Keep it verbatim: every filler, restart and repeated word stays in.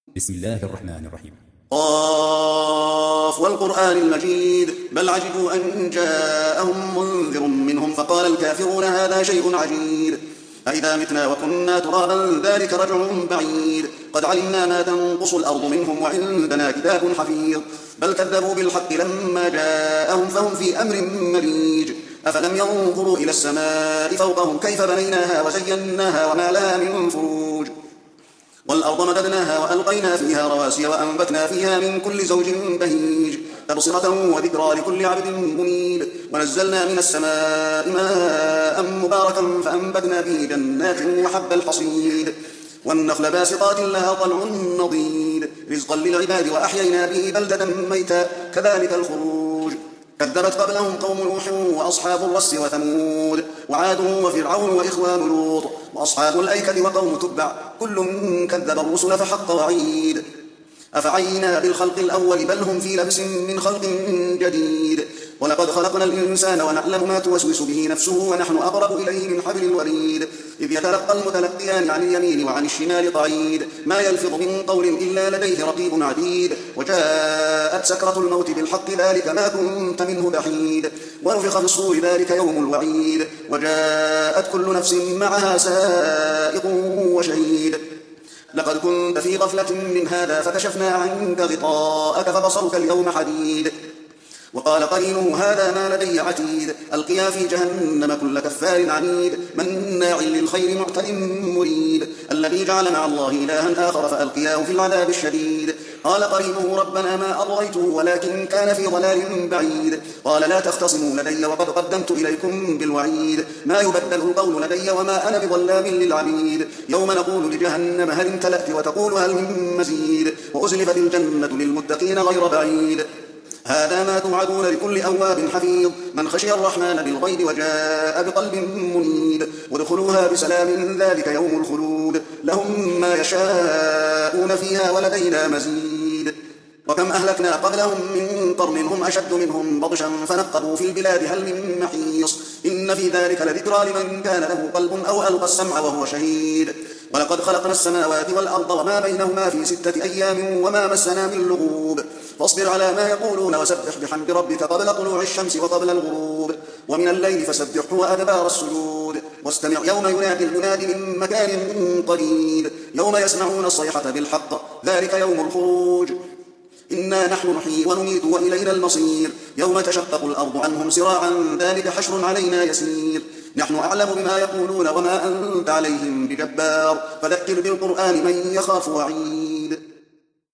بسم الله الرحمن الرحيم. قاف والقرآن المجيد بل عجبوا أن جاءهم منذر منهم فقال الكافرون هذا شيء عجيب أئذا متنا وكنا ترابا ذلك رجع بعيد قد علمنا ما تنقص الأرض منهم وعندنا كتاب حفيظ بل كذبوا بالحق لما جاءهم فهم في أمر مريج أفلم ينظروا إلى السماء فوقهم كيف بنيناها وزيناها وما لها من فروج والأرض مددناها وألقينا فيها رواسي وأنبتنا فيها من كل زوج بهيج تبصرة وذكرى لكل عبد منيب ونزلنا من السماء ماء مباركا فأنبتنا به جنات وحب الحصيد والنخل باسقات لها طلع نضيد رزقا للعباد وأحيينا به بلدة ميتا كذلك الخروج كذبت قبلهم قوم نوح وأصحاب الرس وثمود وعاد وفرعون وإخوان لوط وأصحاب الأيكة وقوم تبع كل كذب الرسل فحق وعيد أفعينا بالخلق الأول بل هم في لبس من خلق جديد ولقد خلقنا الإنسان ونعلم ما توسوس به نفسه ونحن أقرب إليه من حبل الوريد إذ يتلقى المتلقيان عن اليمين وعن الشمال قعيد ما يلفظ من قول إلا لديه رقيب عتيد وجاءت سكرة الموت بالحق ذلك ما كنت منه بحيد ونفخ في الصور ذلك يوم الوعيد وجاءت كل نفس معها سائق وشهيد لقد كنت في غفلة من هذا فكشفنا عنك غطاءك فبصرك اليوم حديد وقال قرينه هذا ما لدي عتيد ألقيا في جهنم كل كفار عنيد مناع للخير معتد مريب الذي جعل مع الله إلها آخر فألقياه في العذاب الشديد قال قرينه ربنا ما أطغيته ولكن كان في ضلال بعيد قال لا تختصموا لدي وقد قدمت إليكم بالوعيد ما يبدل القول لدي وما أنا بظلام للعبيد يوم نقول لجهنم هل امتلأت وتقول هل من مزيد وأزلفت الجنة للمتقين غير بعيد هذا ما توعدون لكل أواب حفيظ من خشي الرحمن بالغيب وجاء بقلب منيب وادخلوها بسلام ذلك يوم الخلود لهم ما يشاءون فيها ولدينا مزيد وكم أهلكنا قبلهم من قرن هم أشد منهم بطشا فنقبوا في البلاد هل من محيص إن في ذلك لذكرى لمن كان له قلب أو ألقى السمع وهو شهيد ولقد خلقنا السماوات والأرض وما بينهما في ستة أيام وما مسنا من لغوب فاصبر على ما يقولون وسبح بحمد ربك قبل طلوع الشمس وقبل الغروب ومن الليل فسبحه وأدبار السجود واستمع يوم ينادي المنادي من مكان قريب يوم يسمعون الصيحة بالحق ذلك يوم الخروج إنا نحن نحيي ونميت وإلينا المصير يوم تشقق الأرض عنهم سراعا ذلك حشر علينا يسير نحن أعلم بما يقولون وما أنت عليهم بجبار فذكر بالقرآن من يخاف وعيد